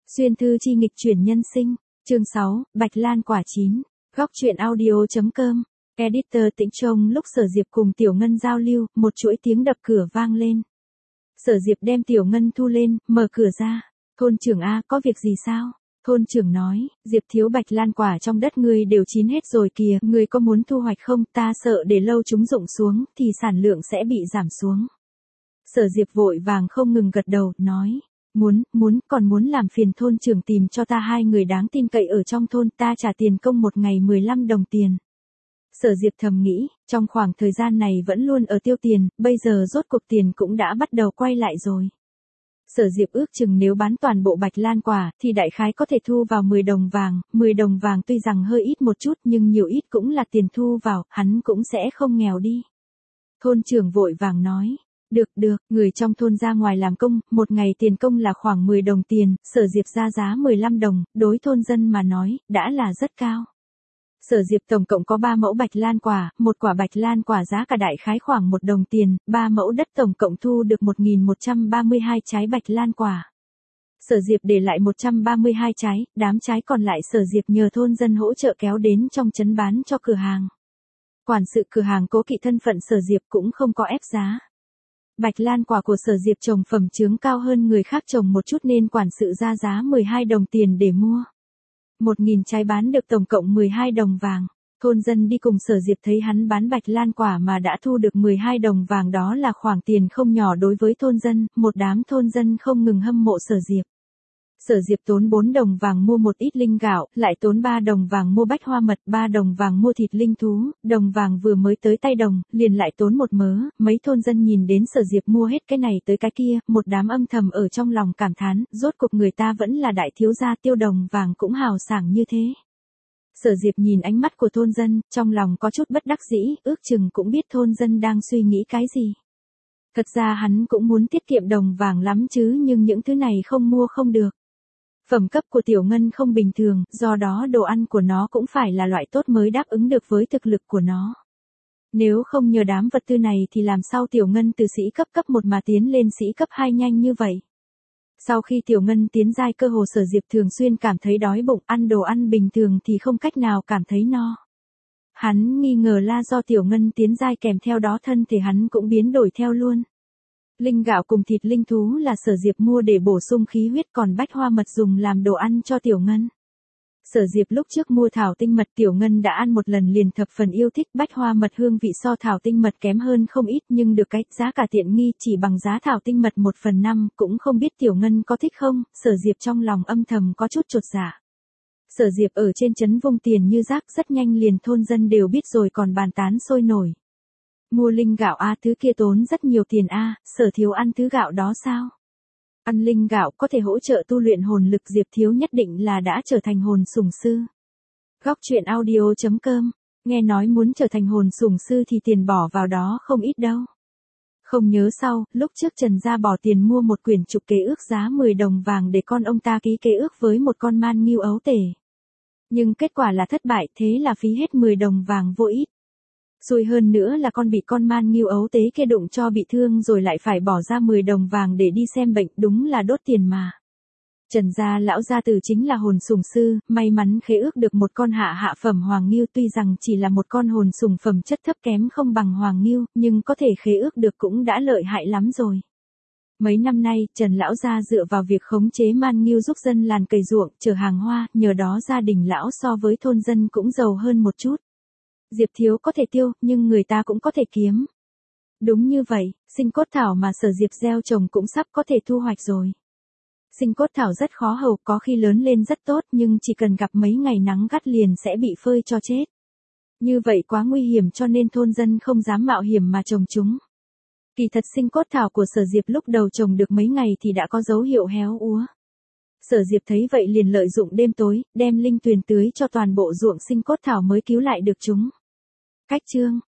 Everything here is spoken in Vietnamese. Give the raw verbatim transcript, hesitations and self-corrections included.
Xuyên thư chi nghịch chuyển nhân sinh, chương sáu, Bạch Lan quả chín, góc truyện audio.com, editor Tĩnh Trông. Lúc Sở Diệp cùng Tiểu Ngân giao lưu, một chuỗi tiếng đập cửa vang lên. Sở Diệp đem Tiểu Ngân thu lên, mở cửa ra. Thôn trưởng A, có việc gì sao? Thôn trưởng nói, Diệp thiếu Bạch Lan quả trong đất ngươi đều chín hết rồi kìa, ngươi có muốn thu hoạch không? Ta sợ để lâu chúng rụng xuống, thì sản lượng sẽ bị giảm xuống. Sở Diệp vội vàng không ngừng gật đầu, nói, muốn, muốn, còn muốn làm phiền thôn trưởng tìm cho ta hai người đáng tin cậy ở trong thôn, ta trả tiền công một ngày mười lăm đồng tiền. Sở Diệp thầm nghĩ, trong khoảng thời gian này vẫn luôn ở tiêu tiền, bây giờ rốt cuộc tiền cũng đã bắt đầu quay lại rồi. Sở Diệp ước chừng nếu bán toàn bộ Bạch Lan quả, thì đại khái có thể thu vào mười đồng vàng, mười đồng vàng tuy rằng hơi ít một chút nhưng nhiều ít cũng là tiền thu vào, hắn cũng sẽ không nghèo đi. Thôn trưởng vội vàng nói, được được, người trong thôn ra ngoài làm công, một ngày tiền công là khoảng mười đồng tiền, Sở Diệp ra giá mười lăm đồng, đối thôn dân mà nói, đã là rất cao. Sở Diệp tổng cộng có ba mẫu Bạch Lan quả, một quả Bạch Lan quả giá cả đại khái khoảng một đồng tiền, ba mẫu đất tổng cộng thu được một nghìn một trăm ba mươi hai trái Bạch Lan quả. Sở Diệp để lại một trăm ba mươi hai trái, đám trái còn lại Sở Diệp nhờ thôn dân hỗ trợ kéo đến trong trấn bán cho cửa hàng. Quản sự cửa hàng cố kỵ thân phận Sở Diệp cũng không có ép giá. Bạch Lan quả của Sở Diệp trồng phẩm chướng cao hơn người khác trồng một chút nên quản sự ra giá mười hai đồng tiền để mua. một nghìn trái bán được tổng cộng mười hai đồng vàng. Thôn dân đi cùng Sở Diệp thấy hắn bán Bạch Lan quả mà đã thu được mười hai đồng vàng, đó là khoản tiền không nhỏ đối với thôn dân, một đám thôn dân không ngừng hâm mộ Sở Diệp. Sở Diệp tốn bốn đồng vàng mua một ít linh gạo, lại tốn ba đồng vàng mua bách hoa mật, ba đồng vàng mua thịt linh thú, đồng vàng vừa mới tới tay đồng, liền lại tốn một mớ, mấy thôn dân nhìn đến Sở Diệp mua hết cái này tới cái kia, một đám âm thầm ở trong lòng cảm thán, rốt cuộc người ta vẫn là đại thiếu gia, tiêu đồng vàng cũng hào sảng như thế. Sở Diệp nhìn ánh mắt của thôn dân, trong lòng có chút bất đắc dĩ, ước chừng cũng biết thôn dân đang suy nghĩ cái gì. Thật ra hắn cũng muốn tiết kiệm đồng vàng lắm chứ, nhưng những thứ này không mua không được. Phẩm cấp của Tiểu Ngân không bình thường, do đó đồ ăn của nó cũng phải là loại tốt mới đáp ứng được với thực lực của nó. Nếu không nhờ đám vật tư này thì làm sao Tiểu Ngân từ sĩ cấp cấp một mà tiến lên sĩ cấp hai nhanh như vậy. Sau khi Tiểu Ngân tiến giai, cơ hồ Sở Diệp thường xuyên cảm thấy đói bụng, ăn đồ ăn bình thường thì không cách nào cảm thấy no. Hắn nghi ngờ là do Tiểu Ngân tiến giai kèm theo đó thân thể hắn cũng biến đổi theo luôn. Linh gạo cùng thịt linh thú là Sở Diệp mua để bổ sung khí huyết, còn bách hoa mật dùng làm đồ ăn cho Tiểu Ngân. Sở Diệp lúc trước mua thảo tinh mật, Tiểu Ngân đã ăn một lần liền thập phần yêu thích. Bách hoa mật hương vị so thảo tinh mật kém hơn không ít, nhưng được cái giá cả tiện nghi, chỉ bằng giá thảo tinh mật một phần năm, cũng không biết Tiểu Ngân có thích không. Sở Diệp trong lòng âm thầm có chút chột dạ. Sở Diệp ở trên trấn vung tiền như rác, rất nhanh liền thôn dân đều biết rồi còn bàn tán sôi nổi. Mua linh gạo a, thứ kia tốn rất nhiều tiền a, Sở thiếu ăn thứ gạo đó sao? Ăn linh gạo có thể hỗ trợ tu luyện hồn lực, Diệp thiếu nhất định là đã trở thành hồn sủng sư. Góc truyện audio.com, nghe nói muốn trở thành hồn sủng sư thì tiền bỏ vào đó không ít đâu. Không nhớ sau, lúc trước Trần gia bỏ tiền mua một quyển trục kế ước giá mười đồng vàng để con ông ta ký kế ước với một con man ngưu ấu tể. Nhưng kết quả là thất bại, thế là phí hết mười đồng vàng vô ích. Xui hơn nữa là con bị con man ngưu ấu tế kia đụng cho bị thương rồi lại phải bỏ ra mười đồng vàng để đi xem bệnh, đúng là đốt tiền mà. Trần gia lão gia tử chính là hồn sủng sư, may mắn khế ước được một con hạ hạ phẩm hoàng ngưu, tuy rằng chỉ là một con hồn sủng phẩm chất thấp kém không bằng hoàng ngưu, nhưng có thể khế ước được cũng đã lợi hại lắm rồi. Mấy năm nay, Trần lão gia dựa vào việc khống chế man ngưu giúp dân làng cày ruộng, chở hàng hoa, nhờ đó gia đình lão so với thôn dân cũng giàu hơn một chút. Diệp thiếu có thể tiêu, nhưng người ta cũng có thể kiếm. Đúng như vậy, sinh cốt thảo mà Sở Diệp gieo trồng cũng sắp có thể thu hoạch rồi. Sinh cốt thảo rất khó hầu, có khi lớn lên rất tốt nhưng chỉ cần gặp mấy ngày nắng gắt liền sẽ bị phơi cho chết. Như vậy quá nguy hiểm cho nên thôn dân không dám mạo hiểm mà trồng chúng. Kỳ thật sinh cốt thảo của Sở Diệp lúc đầu trồng được mấy ngày thì đã có dấu hiệu héo úa. Sở Diệp thấy vậy liền lợi dụng đêm tối, đem linh tuyền tưới cho toàn bộ ruộng sinh cốt thảo mới cứu lại được chúng. Cách chương